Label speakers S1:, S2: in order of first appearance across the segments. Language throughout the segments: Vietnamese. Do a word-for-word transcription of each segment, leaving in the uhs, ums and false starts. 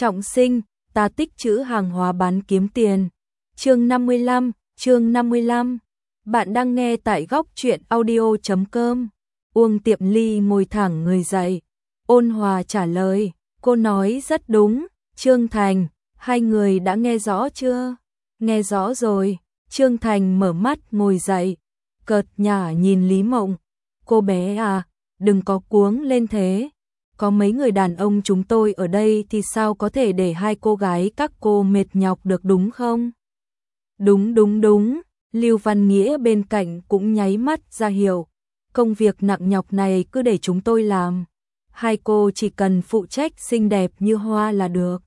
S1: Trọng sinh, ta tích trữ hàng hóa bán kiếm tiền. Chương năm mươi lăm, chương năm mươi lăm. Bạn đang nghe tại góc truyện audio chấm com. Uông Tiệm Ly ngồi thẳng người dậy, ôn hòa trả lời, cô nói rất đúng, Trương Thành, hai người đã nghe rõ chưa? Nghe rõ rồi. Trương Thành mở mắt ngồi dậy, cợt nhả nhìn Lý Mộng, cô bé à, đừng có cuống lên thế. Có mấy người đàn ông chúng tôi ở đây thì sao có thể để hai cô gái các cô mệt nhọc được đúng không? Đúng đúng đúng, Lưu Văn Nghĩa bên cạnh cũng nháy mắt ra hiệu, công việc nặng nhọc này cứ để chúng tôi làm, hai cô chỉ cần phụ trách xinh đẹp như hoa là được.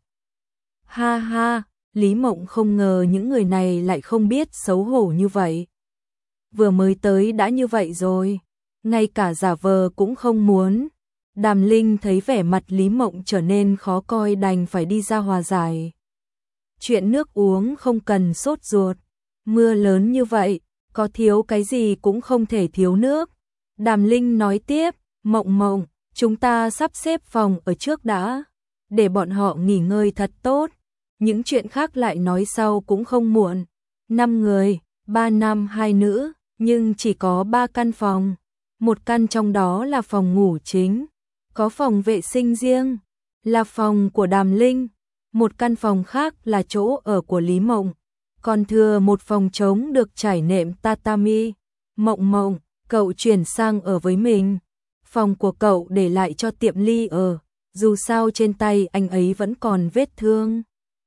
S1: Ha ha, Lý Mộng không ngờ những người này lại không biết xấu hổ như vậy. Vừa mới tới đã như vậy rồi, ngay cả giả vờ cũng không muốn. Đàm Linh thấy vẻ mặt Lý Mộng trở nên khó coi đành phải đi ra hòa giải. Chuyện nước uống không cần sốt ruột, mưa lớn như vậy, có thiếu cái gì cũng không thể thiếu nước. Đàm Linh nói tiếp, Mộng Mộng, chúng ta sắp xếp phòng ở trước đã, để bọn họ nghỉ ngơi thật tốt, những chuyện khác lại nói sau cũng không muộn. Năm người, ba nam hai nữ, nhưng chỉ có ba căn phòng, một căn trong đó là phòng ngủ chính. Có phòng vệ sinh riêng, là phòng của Đàm Linh, một căn phòng khác là chỗ ở của Lý Mộng, còn thừa một phòng trống được trải nệm tatami. Mộng Mộng, cậu chuyển sang ở với mình, phòng của cậu để lại cho Tiệm Ly ở, dù sao trên tay anh ấy vẫn còn vết thương.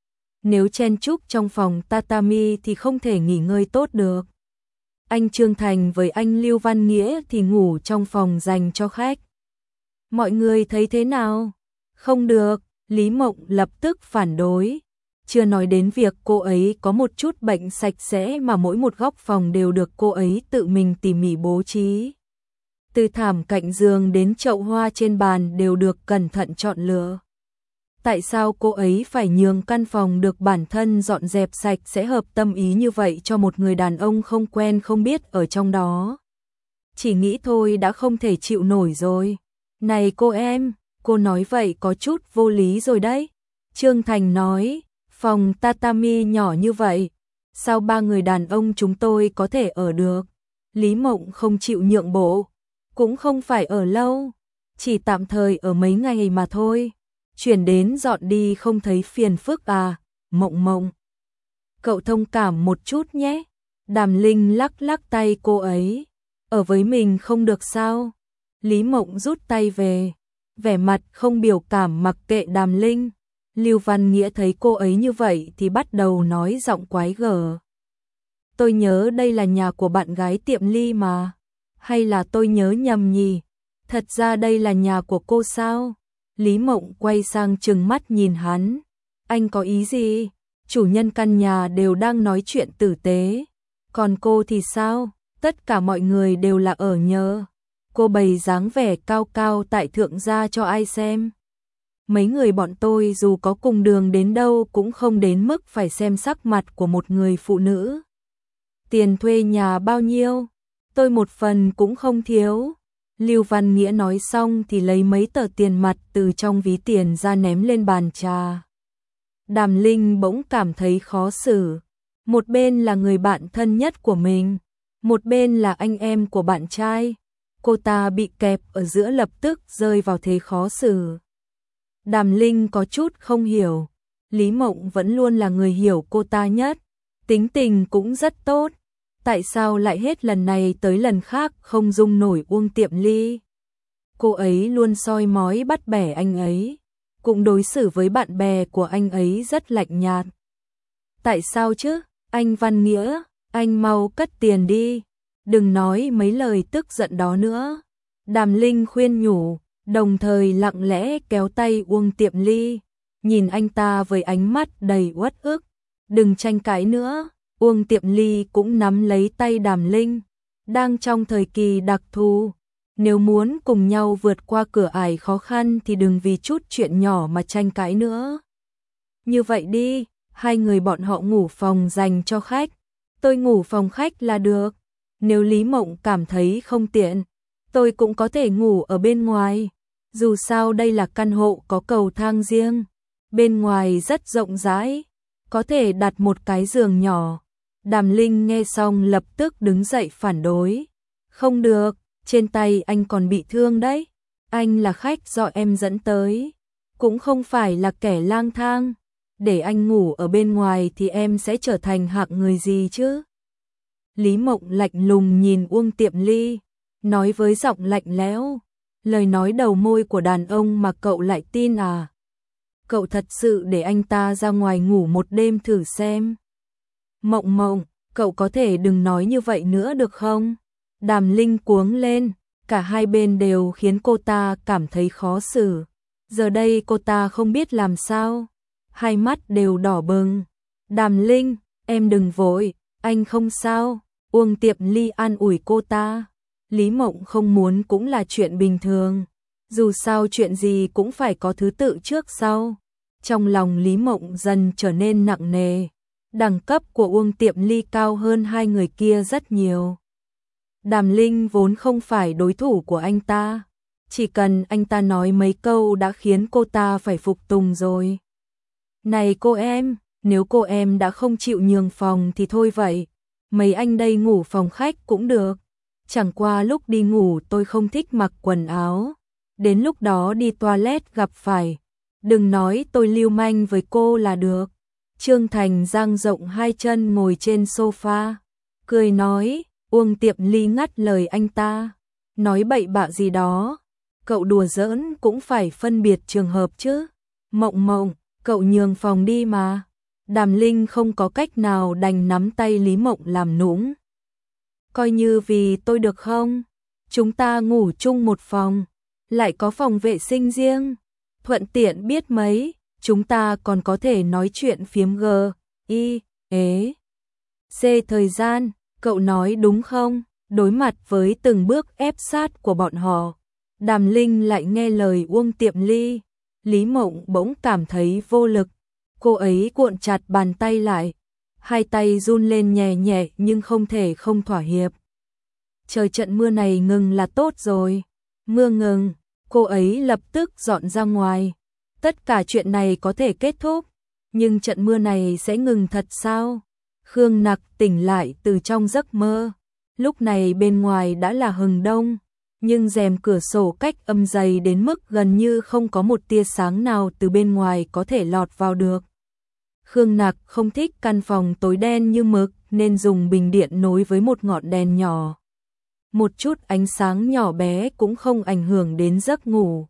S1: Nếu chen chúc trong phòng tatami thì không thể nghỉ ngơi tốt được. Anh Trương Thành với anh Lưu Văn Nghĩa thì ngủ trong phòng dành cho khách. Mọi người thấy thế nào? Không được, Lý Mộng lập tức phản đối. Chưa nói đến việc cô ấy có một chút bệnh sạch sẽ mà mỗi một góc phòng đều được cô ấy tự mình tỉ mỉ bố trí. Từ thảm cạnh giường đến chậu hoa trên bàn đều được cẩn thận chọn lựa. Tại sao cô ấy phải nhường căn phòng được bản thân dọn dẹp sạch sẽ hợp tâm ý như vậy cho một người đàn ông không quen không biết ở trong đó? Chỉ nghĩ thôi đã không thể chịu nổi rồi. Này cô em, cô nói vậy có chút vô lý rồi đấy. Trương Thành nói, phòng tatami nhỏ như vậy, sao ba người đàn ông chúng tôi có thể ở được? Lý Mộng không chịu nhượng bộ, cũng không phải ở lâu, chỉ tạm thời ở mấy ngày mà thôi. Chuyển đến dọn đi không thấy phiền phức à, Mộng Mộng. Cậu thông cảm một chút nhé. Đàm Linh lắc lắc tay cô ấy, ở với mình không được sao? Lý Mộng rút tay về, vẻ mặt không biểu cảm mặc kệ Đàm Linh. Lưu Văn Nghĩa thấy cô ấy như vậy thì bắt đầu nói giọng quái gở. Tôi nhớ đây là nhà của bạn gái Tiệm Ly mà, hay là tôi nhớ nhầm nhỉ? Thật ra đây là nhà của cô sao? Lý Mộng quay sang trừng mắt nhìn hắn. Anh có ý gì? Chủ nhân căn nhà đều đang nói chuyện tử tế, còn cô thì sao? Tất cả mọi người đều là ở nhờ. Cô bày dáng vẻ cao cao tại thượng gia cho ai xem. Mấy người bọn tôi dù có cùng đường đến đâu cũng không đến mức phải xem sắc mặt của một người phụ nữ. Tiền thuê nhà bao nhiêu? Tôi một phần cũng không thiếu. Lưu Văn Nghĩa nói xong thì lấy mấy tờ tiền mặt từ trong ví tiền ra ném lên bàn trà. Đàm Linh bỗng cảm thấy khó xử. Một bên là người bạn thân nhất của mình, một bên là anh em của bạn trai. Cô ta bị kẹp ở giữa lập tức rơi vào thế khó xử. Đàm Linh có chút không hiểu. Lý Mộng vẫn luôn là người hiểu cô ta nhất, tính tình cũng rất tốt. Tại sao lại hết lần này tới lần khác không dung nổi Uông Tiệm Ly? Cô ấy luôn soi mói bắt bẻ anh ấy, cũng đối xử với bạn bè của anh ấy rất lạnh nhạt. Tại sao chứ? Anh Văn Nghĩa, anh mau cất tiền đi, đừng nói mấy lời tức giận đó nữa. Đàm Linh khuyên nhủ, đồng thời lặng lẽ kéo tay Uông Tiệm Ly, nhìn anh ta với ánh mắt đầy uất ức. Đừng tranh cãi nữa. Uông Tiệm Ly cũng nắm lấy tay Đàm Linh, đang trong thời kỳ đặc thù. Nếu muốn cùng nhau vượt qua cửa ải khó khăn thì đừng vì chút chuyện nhỏ mà tranh cãi nữa. Như vậy đi, hai người bọn họ ngủ phòng dành cho khách, tôi ngủ phòng khách là được. Nếu Lý Mộng cảm thấy không tiện, tôi cũng có thể ngủ ở bên ngoài. Dù sao đây là căn hộ có cầu thang riêng, bên ngoài rất rộng rãi, có thể đặt một cái giường nhỏ. Đàm Linh nghe xong lập tức đứng dậy phản đối. Không được, trên tay anh còn bị thương đấy. Anh là khách do em dẫn tới, cũng không phải là kẻ lang thang. Để anh ngủ ở bên ngoài thì em sẽ trở thành hạng người gì chứ? Lý Mộng lạnh lùng nhìn Uông Tiệm Ly, nói với giọng lạnh lẽo. Lời nói đầu môi của đàn ông mà cậu lại tin à? Cậu thật sự để anh ta ra ngoài ngủ một đêm thử xem. Mộng Mộng, cậu có thể đừng nói như vậy nữa được không? Đàm Linh cuống lên, cả hai bên đều khiến cô ta cảm thấy khó xử. Giờ đây cô ta không biết làm sao, hai mắt đều đỏ bừng. Đàm Linh, em đừng vội, anh không sao. Uông Tiệm Ly an ủi cô ta. Lý Mộng không muốn cũng là chuyện bình thường. Dù sao chuyện gì cũng phải có thứ tự trước sau. Trong lòng Lý Mộng dần trở nên nặng nề. Đẳng cấp của Uông Tiệm Ly cao hơn hai người kia rất nhiều. Đàm Linh vốn không phải đối thủ của anh ta. Chỉ cần anh ta nói mấy câu đã khiến cô ta phải phục tùng rồi. Này cô em, nếu cô em đã không chịu nhường phòng thì thôi vậy. Mấy anh đây ngủ phòng khách cũng được. Chẳng qua lúc đi ngủ tôi không thích mặc quần áo. Đến lúc đó đi toilet gặp phải. Đừng nói tôi lưu manh với cô là được. Trương Thành dang rộng hai chân ngồi trên sofa. Cười nói, Uông Tiệm Ly ngắt lời anh ta. Nói bậy bạ gì đó. Cậu đùa giỡn cũng phải phân biệt trường hợp chứ. Mộng Mộng, cậu nhường phòng đi mà. Đàm Linh không có cách nào đành nắm tay Lý Mộng làm nũng. Coi như vì tôi được không? Chúng ta ngủ chung một phòng, lại có phòng vệ sinh riêng. Thuận tiện biết mấy, chúng ta còn có thể nói chuyện phiếm g, y, ế. C thời gian, cậu nói đúng không? Đối mặt với từng bước ép sát của bọn họ, Đàm Linh lại nghe lời Uông Tiệm Ly. Lý Mộng bỗng cảm thấy vô lực. Cô ấy cuộn chặt bàn tay lại, hai tay run lên nhẹ nhẹ nhưng không thể không thỏa hiệp. Trời trận mưa này ngừng là tốt rồi. Mưa ngừng, cô ấy lập tức dọn ra ngoài. Tất cả chuyện này có thể kết thúc, nhưng trận mưa này sẽ ngừng thật sao? Khương Nặc tỉnh lại từ trong giấc mơ. Lúc này bên ngoài đã là hừng đông, nhưng rèm cửa sổ cách âm dày đến mức gần như không có một tia sáng nào từ bên ngoài có thể lọt vào được. Khương Nặc không thích căn phòng tối đen như mực nên dùng bình điện nối với một ngọn đèn nhỏ. Một chút ánh sáng nhỏ bé cũng không ảnh hưởng đến giấc ngủ.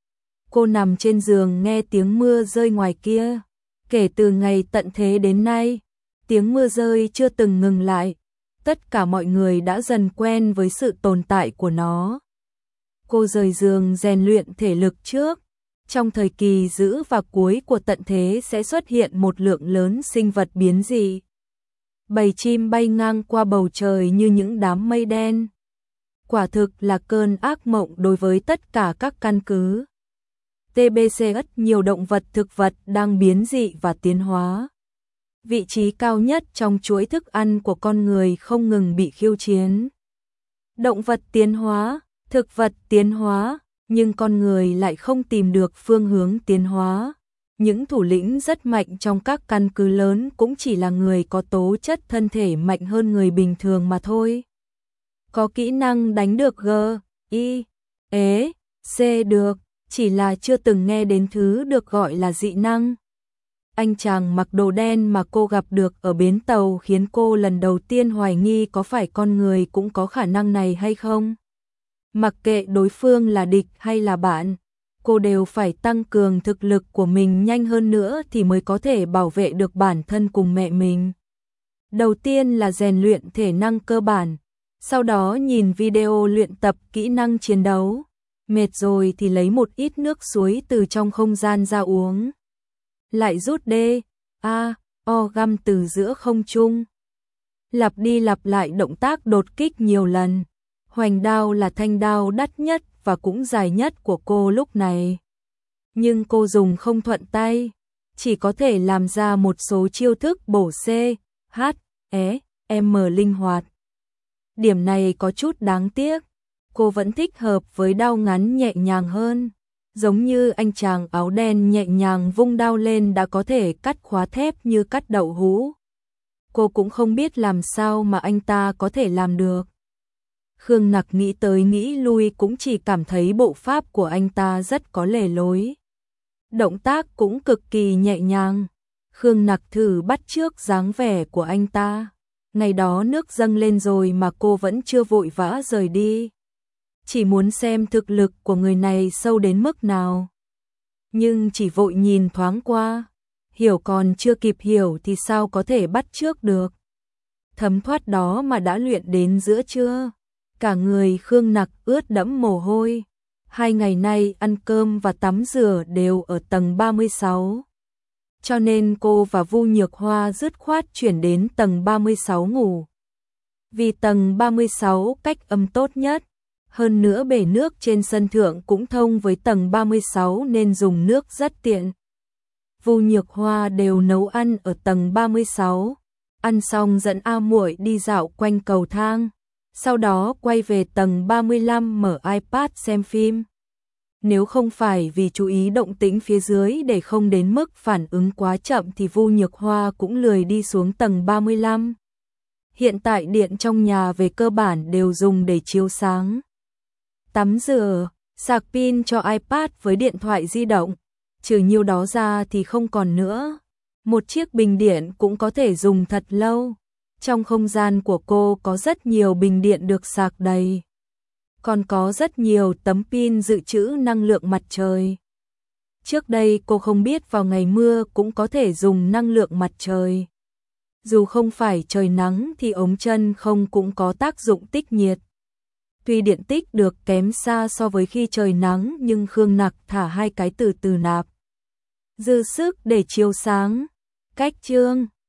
S1: Cô nằm trên giường nghe tiếng mưa rơi ngoài kia. Kể từ ngày tận thế đến nay, tiếng mưa rơi chưa từng ngừng lại. Tất cả mọi người đã dần quen với sự tồn tại của nó. Cô rời giường rèn luyện thể lực trước. Trong thời kỳ giữa và cuối của tận thế sẽ xuất hiện một lượng lớn sinh vật biến dị. Bầy chim bay ngang qua bầu trời như những đám mây đen. Quả thực là cơn ác mộng đối với tất cả các căn cứ. tê bê xê ất nhiều động vật thực vật đang biến dị và tiến hóa. Vị trí cao nhất trong chuỗi thức ăn của con người không ngừng bị khiêu chiến. Động vật tiến hóa, thực vật tiến hóa, nhưng con người lại không tìm được phương hướng tiến hóa. Những thủ lĩnh rất mạnh trong các căn cứ lớn cũng chỉ là người có tố chất thân thể mạnh hơn người bình thường mà thôi. Có kỹ năng đánh được G, Y, ế, C được, chỉ là chưa từng nghe đến thứ được gọi là dị năng. Anh chàng mặc đồ đen mà cô gặp được ở bến tàu khiến cô lần đầu tiên hoài nghi có phải con người cũng có khả năng này hay không. Mặc kệ đối phương là địch hay là bạn, cô đều phải tăng cường thực lực của mình nhanh hơn nữa thì mới có thể bảo vệ được bản thân cùng mẹ mình. Đầu tiên là rèn luyện thể năng cơ bản, sau đó nhìn video luyện tập kỹ năng chiến đấu. Mệt rồi thì lấy một ít nước suối từ trong không gian ra uống. Lại rút D, A, O găm từ giữa không trung. Lặp đi lặp lại động tác đột kích nhiều lần. Hoành đao là thanh đao đắt nhất và cũng dài nhất của cô lúc này. Nhưng cô dùng không thuận tay, chỉ có thể làm ra một số chiêu thức bổ C, H, E, M linh hoạt. Điểm này có chút đáng tiếc, cô vẫn thích hợp với đao ngắn nhẹ nhàng hơn. Giống như anh chàng áo đen nhẹ nhàng vung đao lên đã có thể cắt khóa thép như cắt đậu hũ. Cô cũng không biết làm sao mà anh ta có thể làm được. Khương Nặc nghĩ tới nghĩ lui cũng chỉ cảm thấy bộ pháp của anh ta rất có lề lối. Động tác cũng cực kỳ nhẹ nhàng. Khương Nặc thử bắt chước dáng vẻ của anh ta. Ngày đó nước dâng lên rồi mà cô vẫn chưa vội vã rời đi. Chỉ muốn xem thực lực của người này sâu đến mức nào. Nhưng chỉ vội nhìn thoáng qua. Hiểu còn chưa kịp hiểu thì sao có thể bắt chước được. Thấm thoát đó mà đã luyện đến giữa trưa. Cả người Khương Nặc ướt đẫm mồ hôi. Hai ngày nay ăn cơm và tắm rửa đều ở tầng ba mươi sáu. Cho nên cô và Vu Nhược Hoa dứt khoát chuyển đến tầng ba mươi sáu ngủ. Vì tầng ba mươi sáu cách âm tốt nhất. Hơn nữa bể nước trên sân thượng cũng thông với tầng ba mươi sáu nên dùng nước rất tiện. Vu Nhược Hoa đều nấu ăn ở tầng ba mươi sáu. Ăn xong dẫn A Muội đi dạo quanh cầu thang. Sau đó quay về tầng ba mươi lăm mở iPad xem phim. Nếu không phải vì chú ý động tĩnh phía dưới để không đến mức phản ứng quá chậm thì Vu Nhược Hoa cũng lười đi xuống tầng ba mươi lăm. Hiện tại điện trong nhà về cơ bản đều dùng để chiếu sáng. Tắm rửa, sạc pin cho iPad với điện thoại di động. Trừ nhiêu đó ra thì không còn nữa. Một chiếc bình điện cũng có thể dùng thật lâu. Trong không gian của cô có rất nhiều bình điện được sạc đầy. Còn có rất nhiều tấm pin dự trữ năng lượng mặt trời. Trước đây cô không biết vào ngày mưa cũng có thể dùng năng lượng mặt trời. Dù không phải trời nắng thì ống chân không cũng có tác dụng tích nhiệt. Tuy điện tích được kém xa so với khi trời nắng nhưng Khương Nặc thả hai cái từ từ nạp. Dư sức để chiếu sáng. Cách chương